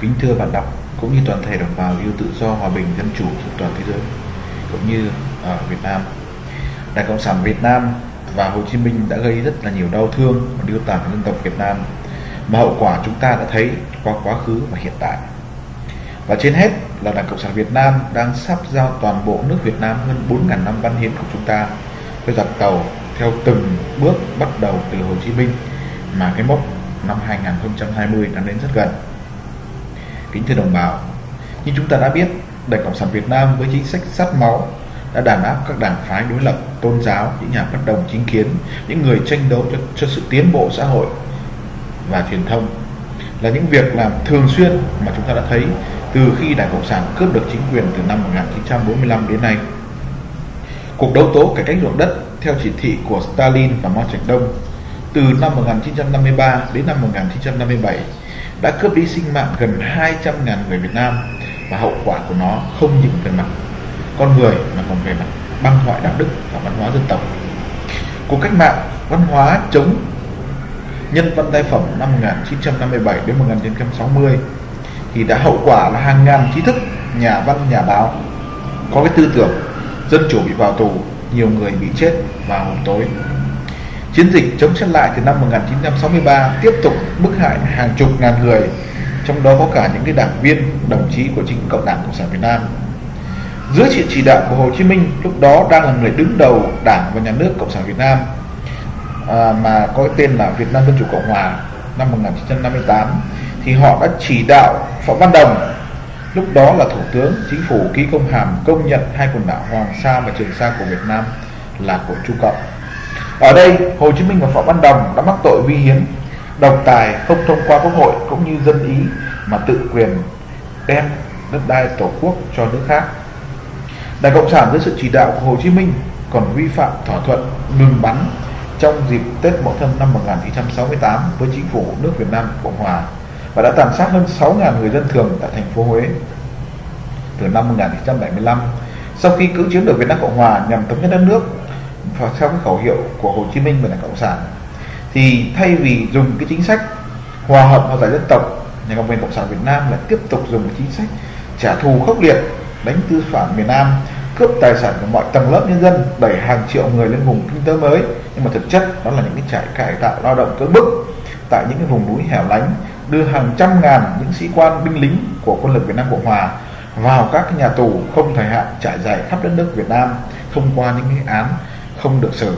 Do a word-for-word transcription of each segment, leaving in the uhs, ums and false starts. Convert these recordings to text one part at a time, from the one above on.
Kính thưa bạn đọc cũng như toàn thể đồng bào yêu tự do, hòa bình, dân chủ trên toàn thế giới cũng như ở Việt Nam. Đảng Cộng sản Việt Nam và Hồ Chí Minh đã gây rất là nhiều đau thương và điêu tàn dân tộc Việt Nam, mà hậu quả chúng ta đã thấy qua quá khứ và hiện tại. Và trên hết là Đảng Cộng sản Việt Nam đang sắp giao toàn bộ nước Việt Nam hơn bốn nghìn năm văn hiến của chúng ta với giặc tàu theo từng bước, bắt đầu từ Hồ Chí Minh, mà cái mốc năm hai nghìn không trăm hai mươi đang đến rất gần. Kính thưa đồng bào, như chúng ta đã biết, Đảng Cộng sản Việt Nam với chính sách sắt máu đã đàn áp các đảng phái đối lập, tôn giáo, những nhà bất đồng chính kiến, những người tranh đấu cho, cho sự tiến bộ xã hội và truyền thông, là những việc làm thường xuyên mà chúng ta đã thấy từ khi Đảng Cộng sản cướp được chính quyền từ năm một nghìn chín trăm bốn mươi lăm đến nay. Cuộc đấu tố cải cách ruộng đất theo chỉ thị của Stalin và Mao Trạch Đông từ năm một nghìn chín trăm năm mươi ba đến năm một nghìn chín trăm năm mươi bảy đã cướp đi sinh mạng gần hai trăm nghìn người Việt Nam, và hậu quả của nó không những về mặt con người mà còn về mặt băng hoại đạo đức và văn hóa dân tộc. Cuộc cách mạng văn hóa chống nhân văn tay phẩm năm một nghìn chín trăm năm mươi bảy đến một nghìn chín trăm sáu mươi thì đã hậu quả là hàng ngàn trí thức, nhà văn, nhà báo có cái tư tưởng dân chủ bị vào tù, nhiều người bị chết vào hôm tối. Chiến dịch chống xét lại từ năm một nghìn chín trăm sáu mươi ba tiếp tục bức hại hàng chục ngàn người, trong đó có cả những cái đảng viên, đồng chí của chính Cộng đảng Cộng sản Việt Nam. Dưới sự chỉ đạo của Hồ Chí Minh, lúc đó đang là người đứng đầu Đảng và Nhà nước Cộng sản Việt Nam, à, mà có cái tên là Việt Nam Dân chủ Cộng hòa năm một nghìn chín trăm năm mươi tám, thì họ đã chỉ đạo Phạm Văn Đồng, lúc đó là Thủ tướng Chính phủ, ký công hàm công nhận hai quần đảo Hoàng Sa và Trường Sa của Việt Nam là của Trung Cộng. Ở đây, Hồ Chí Minh và Phạm Văn Đồng đã mắc tội vi hiến, độc tài, không thông qua Quốc hội cũng như dân ý mà tự quyền đem đất đai tổ quốc cho nước khác. Đảng Cộng sản dưới sự chỉ đạo của Hồ Chí Minh còn vi phạm thỏa thuận ngừng bắn trong dịp Tết Mậu Thân năm một nghìn chín trăm sáu mươi tám với chính phủ nước Việt Nam Cộng hòa, và đã tàn sát hơn sáu nghìn người dân thường tại thành phố Huế. Từ năm một nghìn chín trăm bảy mươi lăm, sau khi cưỡng chiếm được Việt Nam Cộng hòa nhằm thống nhất đất nước và theo cái khẩu hiệu của Hồ Chí Minh và Đảng Cộng sản, thì thay vì dùng cái chính sách hòa hợp hòa giải dân tộc, nhà cầm quyền Cộng sản Việt Nam lại tiếp tục dùng cái chính sách trả thù khốc liệt, đánh tư phản miền Nam, cướp tài sản của mọi tầng lớp nhân dân, đẩy hàng triệu người lên vùng kinh tế mới. Nhưng mà thực chất đó là những cái trại cải tạo lao động cưỡng bức tại những cái vùng núi hẻo lánh, đưa hàng trăm ngàn những sĩ quan, binh lính của quân lực Việt Nam Cộng hòa vào các cái nhà tù không thời hạn trải dài khắp đất nước Việt Nam thông qua những cái án không được xử.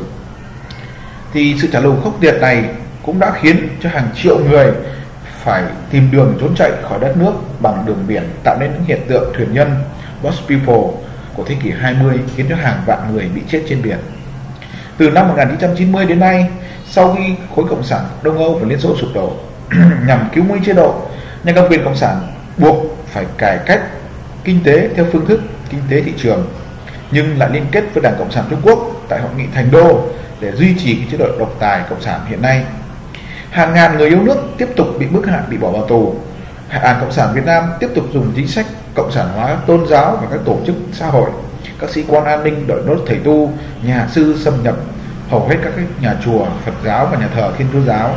Thì sự trả thù khốc liệt này cũng đã khiến cho hàng triệu người phải tìm đường trốn chạy khỏi đất nước bằng đường biển, tạo nên những hiện tượng thuyền nhân Lost People của thế kỷ hai mươi, khiến cho hàng vạn người bị chết trên biển. Từ năm một nghìn chín trăm chín mươi đến nay, sau khi khối Cộng sản Đông Âu và Liên Xô sụp đổ, nhằm cứu nguy chế độ, nhà cầm quyền Cộng sản buộc phải cải cách kinh tế theo phương thức kinh tế thị trường, nhưng lại liên kết với Đảng Cộng sản Trung Quốc tại hội nghị Thành Đô để duy trì cái chế độ độc tài cộng sản hiện nay. Hàng ngàn người yêu nước tiếp tục bị bức hại, bị bỏ vào tù. Đảng Cộng sản Việt Nam tiếp tục dùng chính sách cộng sản hóa tôn giáo và các tổ chức xã hội. Các sĩ quan an ninh, đội nốt thầy tu, nhà sư xâm nhập hầu hết các cái nhà chùa Phật giáo và nhà thờ Thiên Chúa giáo.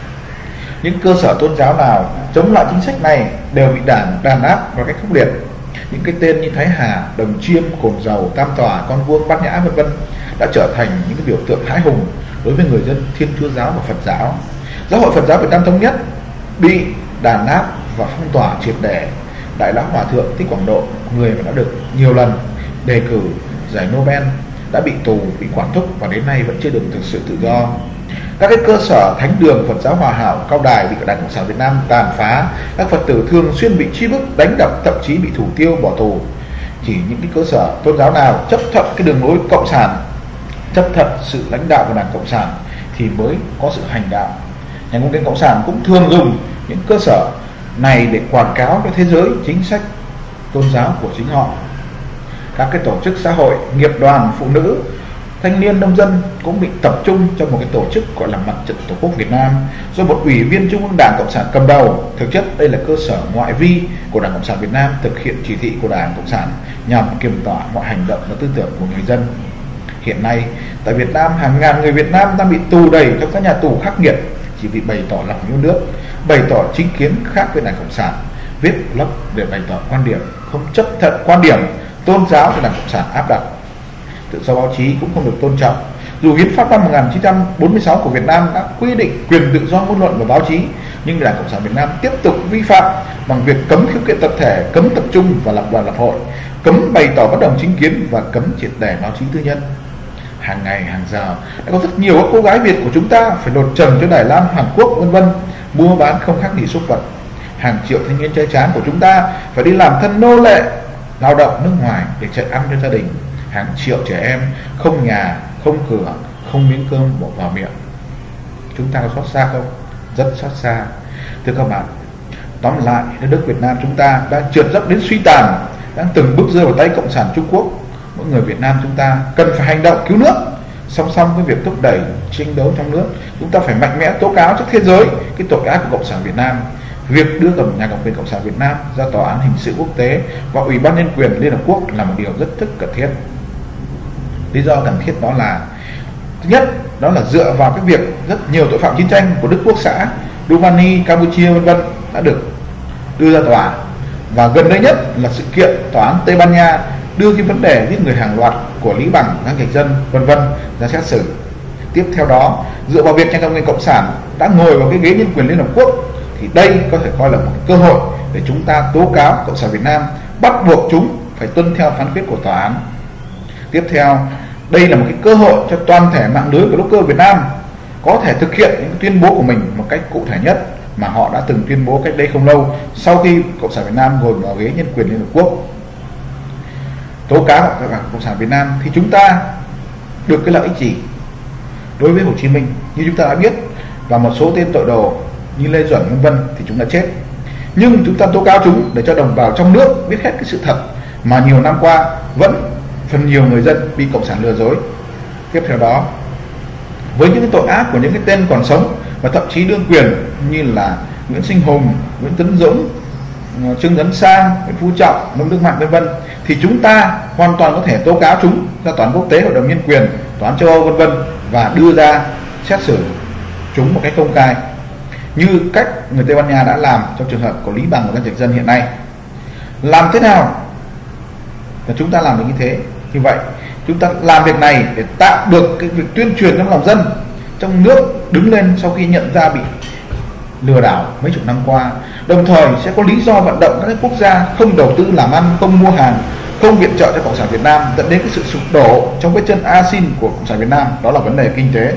Những cơ sở tôn giáo nào chống lại chính sách này đều bị đảng đàn áp một cách khốc liệt. Những cái tên như Thái Hà, Đồng Chiêm, Cồn Dầu, Tam Tòa, Con Vuông, Bát Nhã vân vân đã trở thành những cái biểu tượng hãi hùng đối với người dân Thiên Chúa giáo và Phật giáo. Giáo hội Phật giáo Việt Nam Thống Nhất bị đàn áp và phong tỏa triệt để. Đại lão Hòa thượng Thích Quảng Độ, người mà đã được nhiều lần đề cử giải Nobel, đã bị tù, bị quản thúc và đến nay vẫn chưa được thực sự tự do. Các cái cơ sở thánh đường Phật giáo Hòa Hảo, Cao Đài bị Đảng Cộng sản Việt Nam tàn phá, các Phật tử thường xuyên bị truy bức, đánh đập, thậm chí bị thủ tiêu, bỏ tù. Chỉ những cái cơ sở tôn giáo nào chấp thuận cái đường lối cộng sản, chấp thuận sự lãnh đạo của Đảng Cộng sản thì mới có sự hành đạo. Nhà cầm quyền Cộng sản cũng thường dùng những cơ sở này để quảng cáo cho thế giới chính sách tôn giáo của chính họ. Các cái tổ chức xã hội, nghiệp đoàn, phụ nữ, thanh niên, nông dân cũng bị tập trung trong một cái tổ chức gọi là Mặt trận Tổ quốc Việt Nam do một ủy viên Trung ương Đảng Cộng sản cầm đầu. Thực chất đây là cơ sở ngoại vi của Đảng Cộng sản Việt Nam thực hiện chỉ thị của Đảng Cộng sản nhằm kiềm tỏa mọi hành động và tư tưởng của người dân. Hiện nay tại Việt Nam, hàng ngàn người Việt Nam đang bị tù đầy trong các nhà tù khắc nghiệt chỉ vì bày tỏ lòng yêu nước, bày tỏ chính kiến khác với Đảng Cộng sản viết blog để bày tỏ quan điểm, không chấp thuận quan điểm tôn giáo của Đảng Cộng sản áp đặt. Tự do báo chí cũng không được tôn trọng. Dù hiến pháp năm một nghìn chín trăm bốn mươi sáu của Việt Nam đã quy định quyền tự do ngôn luận và báo chí, nhưng Đảng Cộng sản Việt Nam tiếp tục vi phạm bằng việc cấm khiếu kiện tập thể, cấm tập trung và lập đoàn lập hội, cấm bày tỏ bất đồng chính kiến và cấm triệt để báo chí tư nhân. Hàng ngày hàng giờ đã có rất nhiều các cô gái Việt của chúng ta phải lột trần cho Đài Loan, Hàn Quốc vân vân, mua bán không khác gì súc vật. Hàng triệu thanh niên trai tráng của chúng ta phải đi làm thân nô lệ lao động nước ngoài để chạy ăn cho gia đình. Hàng triệu trẻ em không nhà, không cửa, không miếng cơm bỏ vào miệng. Chúng ta có xót xa không? Rất xót xa. Thưa các bạn, tóm lại, đất nước Việt Nam chúng ta đang trượt dốc đến suy tàn, đang từng bước rơi vào tay Cộng sản Trung Quốc. Mỗi người Việt Nam chúng ta cần phải hành động cứu nước. Song song với việc thúc đẩy tranh đấu trong nước, chúng ta phải mạnh mẽ tố cáo trước thế giới cái tội ác của Cộng sản Việt Nam. Việc đưa cầm nhà cầm quyền Cộng sản Việt Nam ra tòa án hình sự quốc tế và Ủy ban Nhân quyền Liên Hợp Quốc là một điều rất rất cần thiết. Lý do cần thiết đó là, thứ nhất, đó là dựa vào cái việc rất nhiều tội phạm chiến tranh của Đức Quốc xã, Rumani, Campuchia vân vân đã được đưa ra tòa, và gần đây nhất là sự kiện tòa án Tây Ban Nha đưa cái vấn đề giết người hàng loạt của Lý Bằng, Giang Trạch Dân vân vân ra xét xử. Tiếp theo đó, dựa vào việc nhà cầm quyền Cộng sản đã ngồi vào cái ghế nhân quyền Liên Hợp Quốc, thì đây có thể coi là một cơ hội để chúng ta tố cáo Cộng sản Việt Nam, bắt buộc chúng phải tuân theo phán quyết của tòa án. Tiếp theo, đây là một cái cơ hội cho toàn thể mạng lưới của blogger Việt Nam có thể thực hiện những tuyên bố của mình một cách cụ thể nhất mà họ đã từng tuyên bố cách đây không lâu sau khi Cộng sản Việt Nam ngồi vào ghế nhân quyền Liên Hợp Quốc. Tố cáo các Cộng sản Việt Nam thì chúng ta được cái lợi ích gì? Đối với Hồ Chí Minh, như chúng ta đã biết, và một số tên tội đồ như Lê Duẩn vân vân thì chúng đã chết. Nhưng chúng ta tố cáo chúng để cho đồng bào trong nước biết hết cái sự thật mà nhiều năm qua vẫn phần nhiều người dân bị Cộng sản lừa dối. Tiếp theo đó, với những cái tội ác của những cái tên còn sống và thậm chí đương quyền như là Nguyễn Sinh Hùng, Nguyễn Tấn Dũng, Trương Tấn Sang, Nguyễn Phú Trọng, Nông Đức Mạnh vân vân, thì chúng ta hoàn toàn có thể tố cáo chúng ra tòa án quốc tế, Hội đồng Nhân quyền, tòa án châu Âu vân vân và đưa ra xét xử chúng một cách công khai, như cách người Tây Ban Nha đã làm trong trường hợp của Lý Bằng và Giang Trạch Dân hiện nay. Làm thế nào và chúng ta làm được như thế? Như vậy, chúng ta làm việc này để tạo được cái việc tuyên truyền trong lòng dân trong nước đứng lên sau khi nhận ra bị lừa đảo mấy chục năm qua, đồng thời sẽ có lý do vận động các quốc gia không đầu tư làm ăn, không mua hàng, không viện trợ cho Cộng sản Việt Nam, dẫn đến cái sự sụp đổ trong cái chân a xin của Cộng sản Việt Nam. Đó là vấn đề kinh tế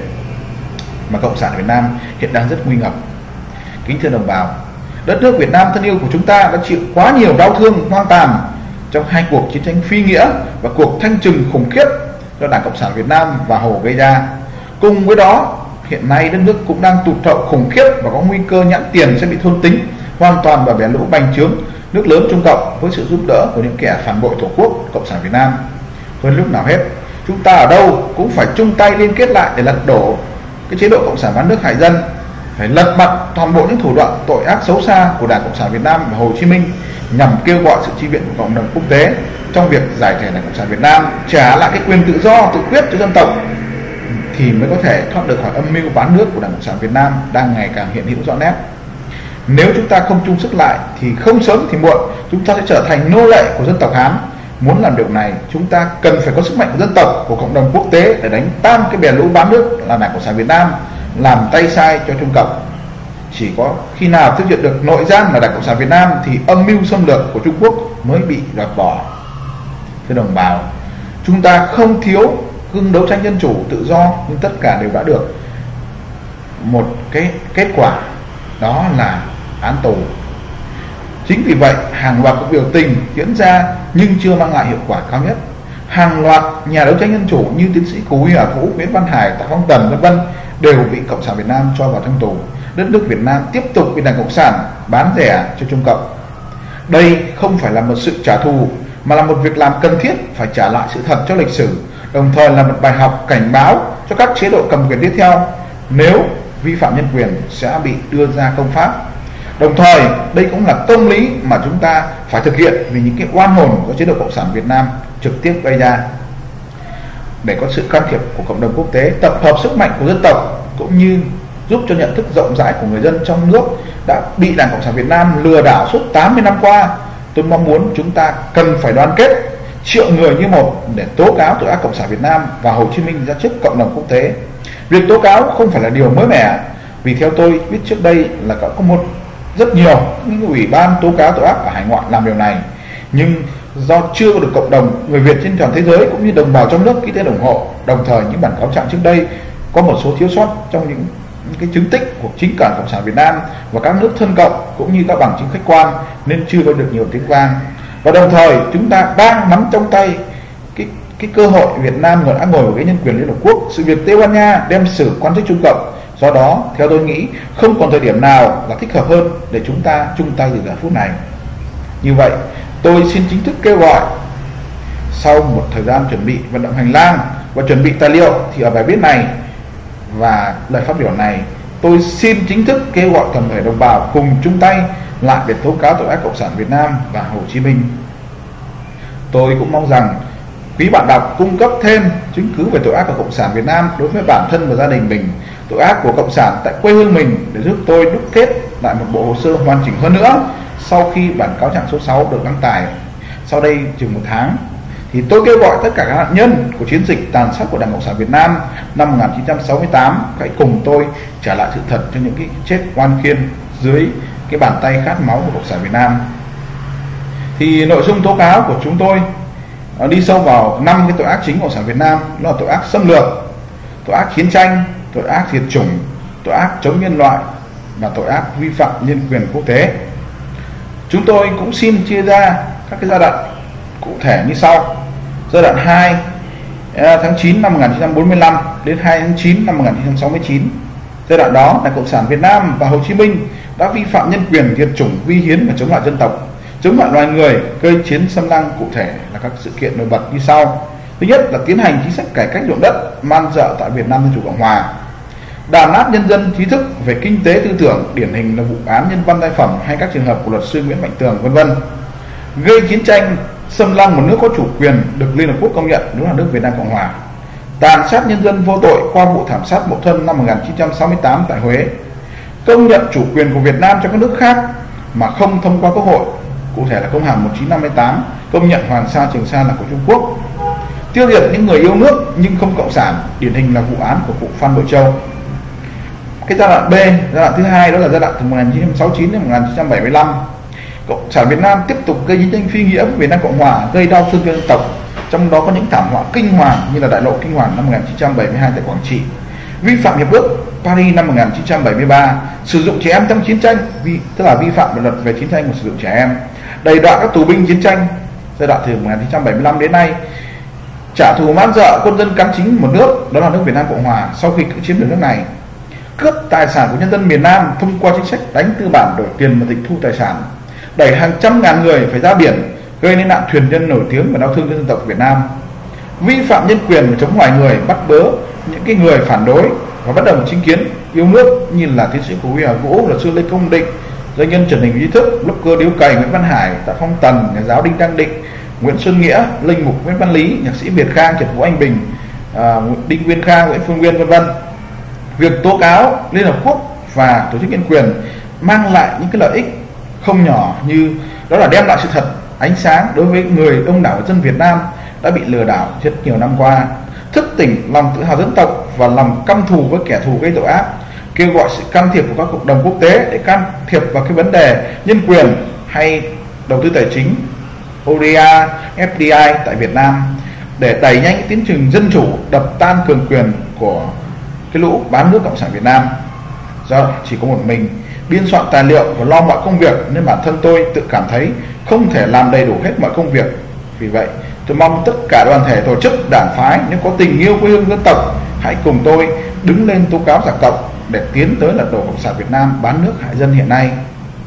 mà Cộng sản Việt Nam hiện đang rất nguy ngập. Kính thưa đồng bào, đất nước Việt Nam thân yêu của chúng ta đã chịu quá nhiều đau thương hoang tàn trong hai cuộc chiến tranh phi nghĩa và cuộc thanh trừng khủng khiếp do Đảng Cộng sản Việt Nam và Hồ gây ra. Cùng với đó, hiện nay đất nước cũng đang tụt hậu khủng khiếp và có nguy cơ nhãn tiền sẽ bị thôn tính hoàn toàn vào bẻ lũ bành trướng nước lớn Trung Cộng với sự giúp đỡ của những kẻ phản bội Tổ quốc Cộng sản Việt Nam. Hơn lúc nào hết, chúng ta ở đâu cũng phải chung tay liên kết lại để lật đổ cái chế độ Cộng sản bán nước hại dân, phải lật mặt toàn bộ những thủ đoạn tội ác xấu xa của Đảng Cộng sản Việt Nam và Hồ Chí Minh nhằm kêu gọi sự chi viện của cộng đồng quốc tế trong việc giải thể Đảng Cộng sản Việt Nam, trả lại cái quyền tự do tự quyết cho dân tộc, thì mới có thể thoát được khỏi âm mưu bán nước của Đảng Cộng sản Việt Nam đang ngày càng hiện hữu rõ nét. Nếu chúng ta không chung sức lại thì không sớm thì muộn chúng ta sẽ trở thành nô lệ của dân tộc Hán. Muốn làm điều này, chúng ta cần phải có sức mạnh của dân tộc, của cộng đồng quốc tế để đánh tan cái bè lũ bán nước là Đảng Cộng sản Việt Nam, làm tay sai cho Trung Cộng. Chỉ có khi nào thực hiện được nội gian là Đảng Cộng sản Việt Nam thì âm mưu xâm lược của Trung Quốc mới bị đoạt bỏ. Thưa đồng bào, chúng ta không thiếu gương đấu tranh dân chủ tự do, nhưng tất cả đều đã được một cái kết quả, đó là án tù. Chính vì vậy, hàng loạt cuộc biểu tình diễn ra nhưng chưa mang lại hiệu quả cao nhất. Hàng loạt nhà đấu tranh dân chủ như tiến sĩ Cù Huy Hà Vũ, Nguyễn Văn Hải, Tạ Phong Tần vân vân đều bị Cộng sản Việt Nam cho vào trong tù. Đất nước Việt Nam tiếp tục bị Đảng Cộng sản bán rẻ cho Trung Cộng. Đây không phải là một sự trả thù, mà là một việc làm cần thiết phải trả lại sự thật cho lịch sử, đồng thời là một bài học cảnh báo cho các chế độ cầm quyền tiếp theo nếu vi phạm nhân quyền sẽ bị đưa ra công pháp. Đồng thời, đây cũng là công lý mà chúng ta phải thực hiện vì những cái oan hồn của chế độ Cộng sản Việt Nam trực tiếp gây ra. Để có sự can thiệp của cộng đồng quốc tế, tập hợp sức mạnh của dân tộc cũng như giúp cho nhận thức rộng rãi của người dân trong nước đã bị Đảng Cộng sản Việt Nam lừa đảo suốt tám mươi năm qua. Tôi mong muốn chúng ta cần phải đoàn kết triệu người như một để tố cáo tội ác Cộng sản Việt Nam và Hồ Chí Minh ra trước cộng đồng quốc tế. Việc tố cáo không phải là điều mới mẻ, vì theo tôi biết trước đây là có một rất nhiều những ủy ban tố cáo tội ác ở hải ngoại làm điều này, nhưng do chưa có được cộng đồng người Việt trên toàn thế giới cũng như đồng bào trong nước ký tên ủng hộ. Đồng thời những bản cáo trạng trước đây có một số thiếu sót trong những, những cái chứng tích của chính Đảng Cộng sản Việt Nam và các nước thân cộng cũng như các bằng chứng khách quan nên chưa có được nhiều tiếng vang. Và đồng thời chúng ta đang nắm trong tay cái cái cơ hội Việt Nam đã ngồi vào ghế nhân quyền Liên Hợp Quốc, sự việc Tây Ban Nha đem xử quan chức Trung Cộng. Do đó theo tôi nghĩ không còn thời điểm nào là thích hợp hơn để chúng ta chung tay từ giờ phút này. Như vậy tôi xin chính thức kêu gọi, sau một thời gian chuẩn bị vận động hành lang và chuẩn bị tài liệu, thì ở bài viết này và lời phát biểu này tôi xin chính thức kêu gọi toàn thể đồng bào cùng chung tay lại để tố cáo tội ác Cộng sản Việt Nam và Hồ Chí Minh. Tôi cũng mong rằng quý bạn đọc cung cấp thêm chứng cứ về tội ác của Cộng sản Việt Nam đối với bản thân và gia đình mình, tội ác của Cộng sản tại quê hương mình, để giúp tôi đúc kết lại một bộ hồ sơ hoàn chỉnh hơn nữa. Sau khi bản cáo trạng số sáu được đăng tải sau đây chừng một tháng, thì tôi kêu gọi tất cả các nạn nhân của chiến dịch tàn sát của Đảng Cộng sản Việt Nam năm một nghìn chín trăm sáu mươi tám hãy cùng tôi trả lại sự thật cho những cái chết oan khiên dưới cái bàn tay khát máu của Cộng sản Việt Nam. Thì nội dung tố cáo của chúng tôi đi sâu vào năm cái tội ác chính của Cộng sản Việt Nam, đó là tội ác xâm lược, tội ác chiến tranh, tội ác diệt chủng, tội ác chống nhân loại và tội ác vi phạm nhân quyền quốc tế. Chúng tôi cũng xin chia ra các cái giai đoạn cụ thể như sau. Giai đoạn hai, tháng chín năm một nghìn chín trăm bốn mươi lăm đến hai tháng chín năm một nghìn chín trăm sáu mươi chín. Giai đoạn đó là Cộng sản Việt Nam và Hồ Chí Minh đã vi phạm nhân quyền, diệt chủng, vi hiến và chống lại dân tộc, chống lại loài người, gây chiến xâm lăng. Cụ thể là các sự kiện nổi bật như sau. Thứ nhất là tiến hành chính sách cải cách ruộng đất man rợ tại Việt Nam Dân Chủ Cộng Hòa, đàn áp nhân dân trí thức về kinh tế tư tưởng, điển hình là vụ án Nhân văn Đại Phẩm hay các trường hợp của luật sư Nguyễn Mạnh Tường vân vân, gây chiến tranh xâm lăng một nước có chủ quyền được Liên Hợp Quốc công nhận, đó là nước Việt Nam Cộng Hòa, tàn sát nhân dân vô tội qua vụ thảm sát Mậu Thân năm một nghìn chín trăm sáu mươi tám tại Huế, công nhận chủ quyền của Việt Nam cho các nước khác mà không thông qua Quốc hội, cụ thể là công hàm một nghìn chín trăm năm mươi tám công nhận Hoàng Sa Trường Sa là của Trung Quốc, tiêu diệt những người yêu nước nhưng không cộng sản, điển hình là vụ án của cụ Phan Bội Châu. Cái giai đoạn B, giai đoạn thứ hai, đó là giai đoạn từ một nghìn chín trăm sáu mươi chín đến một nghìn chín trăm bảy mươi lăm. Cộng sản Việt Nam tiếp tục gây chiến tranh phi nghĩa với Việt Nam Cộng Hòa, gây đau thương cho dân tộc, trong đó có những thảm họa kinh hoàng như là Đại lộ Kinh Hoàng năm một nghìn chín trăm bảy mươi hai tại Quảng Trị, vi phạm hiệp ước Paris năm một nghìn chín trăm bảy mươi ba, sử dụng trẻ em trong chiến tranh, vì tức là vi phạm luật về chiến tranh và sử dụng trẻ em, đày đọa các tù binh chiến tranh. Giai đoạn từ một nghìn chín trăm bảy mươi lăm đến nay, trả thù man rợ quân dân cắn chính một nước, đó là nước Việt Nam Cộng Hòa sau khi cưỡng chiếm được nước này, cướp tài sản của nhân dân miền Nam thông qua chính sách đánh tư bản đổi tiền và tịch thu tài sản, đẩy hàng trăm ngàn người phải ra biển, gây nên nạn thuyền nhân nổi tiếng và đau thương cho dân tộc Việt Nam, vi phạm nhân quyền và chống loài người, bắt bớ những cái người phản đối và bất đồng chính kiến yêu nước như là tiến sĩ Hồ Huy Hà Vũ, luật sư Lê Công Định, doanh nhân Trần Đình Duy Thức, blogger Điếu Cày Nguyễn Văn Hải, Tạ Phong Tần, nhà giáo Đinh Đăng Định, Nguyễn Xuân Nghĩa, linh mục Nguyễn Văn Lý, nhạc sĩ Việt Khang, Trần Vũ Anh Bình, à, Đinh Nguyên Khang, Nguyễn Phương Nguyên vân vân. Việc tố cáo Liên Hợp Quốc và tổ chức nhân quyền mang lại những cái lợi ích không nhỏ, như đó là đem lại sự thật, ánh sáng đối với người đông đảo dân Việt Nam đã bị lừa đảo rất nhiều năm qua, thức tỉnh lòng tự hào dân tộc và lòng căm thù với kẻ thù gây tội ác, kêu gọi sự can thiệp của các cộng đồng quốc tế để can thiệp vào cái vấn đề nhân quyền hay đầu tư tài chính, o đê a, ép đê i tại Việt Nam, để đẩy nhanh cái tiến trình dân chủ, đập tan cường quyền của cái lũ bán nước Cộng sản Việt Nam. Do chỉ có một mình biên soạn tài liệu và lo mọi công việc nên bản thân tôi tự cảm thấy không thể làm đầy đủ hết mọi công việc. Vì vậy tôi mong tất cả đoàn thể, tổ chức, đảng phái nếu có tình yêu quê hương dân tộc hãy cùng tôi đứng lên tố cáo giặc Cộng để tiến tới lật đổ Cộng sản Việt Nam bán nước hại dân hiện nay.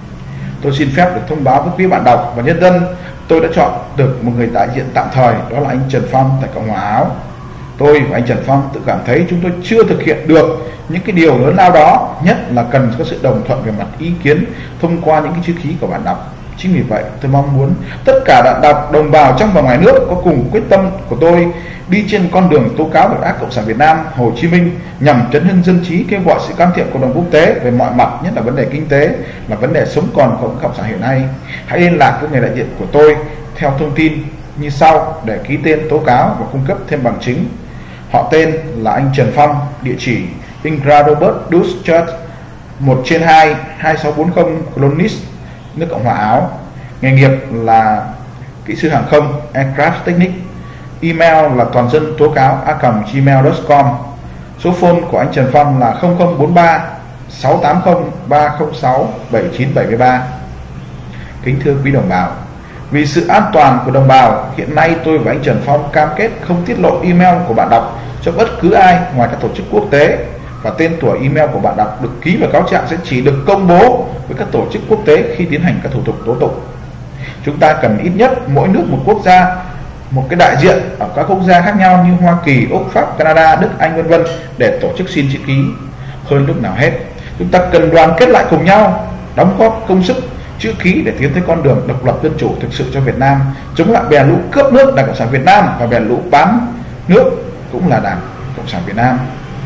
Tôi xin phép được thông báo với quý bạn đọc và nhân dân, tôi đã chọn được một người đại diện tạm thời, đó là anh Trần Phong tại Cộng hòa Áo. Tôi và anh Trần Phong tự cảm thấy chúng tôi chưa thực hiện được những cái điều lớn lao đó, nhất là cần có sự đồng thuận về mặt ý kiến thông qua những cái chữ ký của bạn đọc. Chính vì vậy tôi mong muốn tất cả bạn đọc, đồng bào trong và ngoài nước có cùng quyết tâm của tôi đi trên con đường tố cáo tội ác Cộng sản Việt Nam, Hồ Chí Minh nhằm chấn hưng dân trí, kêu gọi sự can thiệp của cộng đồng quốc tế về mọi mặt, nhất là vấn đề kinh tế, là vấn đề sống còn của Cộng sản hiện nay. Hãy liên lạc với người đại diện của tôi theo thông tin như sau để ký tên tố cáo và cung cấp thêm bằng chứng. Họ tên là anh Trần Phong, địa chỉ Ingradobert Dus Church, một trên hai, hai sáu bốn không Clonis, nước Cộng hòa Áo. Nghề nghiệp là kỹ sư hàng không, Aircraft Technic. Email là toàn dân tố cáo a còng gmail chấm com. Số phone của anh Trần Phong là không không bốn ba sáu tám không ba không sáu bảy chín bảy ba. Kính thưa quý đồng bào, vì sự an toàn của đồng bào, hiện nay tôi và anh Trần Phong cam kết không tiết lộ email của bạn đọc cho bất cứ ai ngoài các tổ chức quốc tế, và tên tuổi email của bạn đọc được ký vào cáo trạng sẽ chỉ được công bố với các tổ chức quốc tế khi tiến hành các thủ tục tố tụng. Chúng ta cần ít nhất mỗi nước một quốc gia, một cái đại diện ở các quốc gia khác nhau như Hoa Kỳ, Úc, Pháp, Canada, Đức, Anh vân vân để tổ chức xin chữ ký. Hơn lúc nào hết, chúng ta cần đoàn kết lại cùng nhau, đóng góp công sức chữ ký để tiến tới con đường độc lập dân chủ thực sự cho Việt Nam, chống lại bè lũ cướp nước Đảng Cộng sản Việt Nam và bè lũ bán nước cũng là Đảng Cộng sản Việt Nam.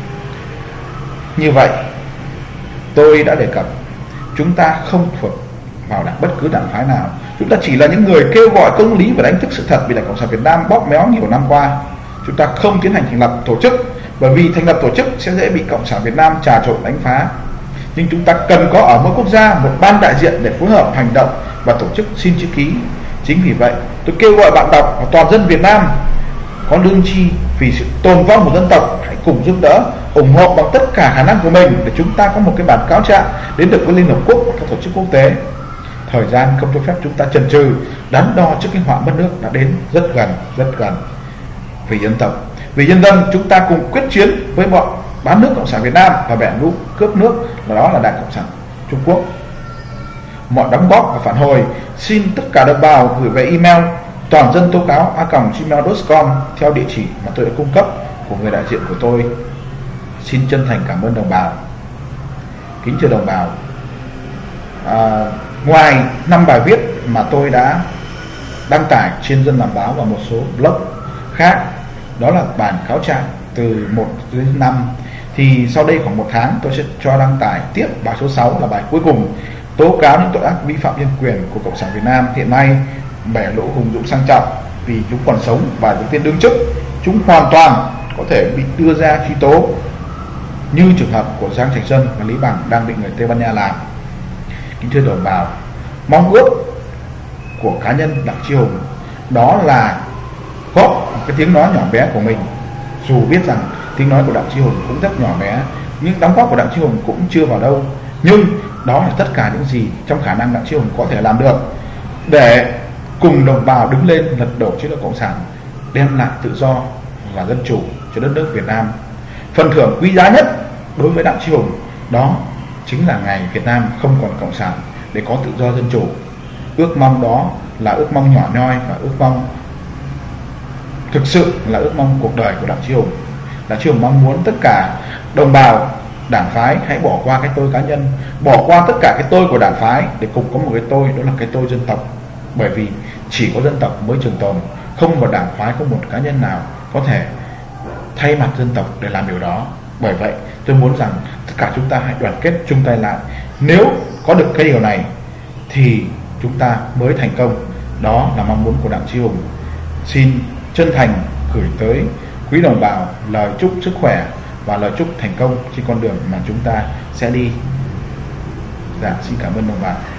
Như vậy, tôi đã đề cập, chúng ta không thuộc vào đảng bất cứ đảng phái nào. Chúng ta chỉ là những người kêu gọi công lý và đánh thức sự thật bị Đảng Cộng sản Việt Nam bóp méo nhiều năm qua. Chúng ta không tiến hành thành lập tổ chức, bởi vì thành lập tổ chức sẽ dễ bị Cộng sản Việt Nam trà trộn đánh phá. Nhưng chúng ta cần có ở mỗi quốc gia một ban đại diện để phối hợp hành động và tổ chức xin chữ ký. Chính vì vậy, tôi kêu gọi bạn đọc và toàn dân Việt Nam có lương tri vì sự tồn vong của dân tộc, hãy cùng giúp đỡ, ủng hộ bằng tất cả khả năng của mình để chúng ta có một cái bản cáo trạng đến được với Liên Hợp Quốc và các tổ chức quốc tế. Thời gian không cho phép chúng ta chần chừ, đắn đo trước cái họa mất nước đã đến rất gần, rất gần. Vì dân tộc, vì nhân dân, chúng ta cùng quyết chiến với bọn bán nước Cộng sản Việt Nam và bè lũ cướp nước, và đó là Đảng Cộng sản Trung Quốc. Mọi đóng góp và phản hồi xin tất cả đồng bào gửi về email toàn dân tố cáo a còng gmail chấm com theo địa chỉ mà tôi đã cung cấp của người đại diện của tôi. Xin chân thành cảm ơn đồng bào. Kính thưa đồng bào, à, ngoài năm bài viết mà tôi đã đăng tải trên Dân Làm Báo và một số blog khác, đó là bản cáo trạng từ một đến năm, thì sau đây khoảng một tháng tôi sẽ cho đăng tải tiếp bài số sáu là bài cuối cùng, tố cáo những tội ác vi phạm nhân quyền của Cộng sản Việt Nam hiện nay. Bè lũ hùng dũng sang trọng vì chúng còn sống và những tên đương chức, chúng hoàn toàn có thể bị đưa ra truy tố như trường hợp của Giang Trạch Dân và Lý Bằng đang bị người Tây Ban Nha làm. Kính thưa đồng bào, mong ước của cá nhân Đặng Chí Hùng đó là góp một cái tiếng nói nhỏ bé của mình, dù biết rằng tiếng nói của Đặng Chí Hùng cũng rất nhỏ bé, nhưng đóng góp của Đặng Chí Hùng cũng chưa vào đâu. Nhưng đó là tất cả những gì trong khả năng Đặng Chí Hùng có thể làm được để cùng đồng bào đứng lên lật đổ chế độ cộng sản, đem lại tự do và dân chủ cho đất nước Việt Nam. Phần thưởng quý giá nhất đối với Đặng Chí Hùng đó chính là ngày Việt Nam không còn cộng sản để có tự do dân chủ. Ước mong đó là ước mong nhỏ nhoi và ước mong thực sự là ước mong cuộc đời của Đặng Chí Hùng. Đặng Chí Hùng mong muốn tất cả đồng bào đảng phái hãy bỏ qua cái tôi cá nhân, bỏ qua tất cả cái tôi của đảng phái để cùng có một cái tôi, đó là cái tôi dân tộc. Bởi vì chỉ có dân tộc mới trường tồn, không một đảng phái, không một cá nhân nào có thể thay mặt dân tộc để làm điều đó. Bởi vậy tôi muốn rằng tất cả chúng ta hãy đoàn kết chung tay lại. Nếu có được cái điều này thì chúng ta mới thành công. Đó là mong muốn của Đặng Chí Hùng. Xin chân thành gửi tới quý đồng bào lời chúc sức khỏe và lời chúc thành công trên con đường mà chúng ta sẽ đi. Dạ, xin cảm ơn đồng bào.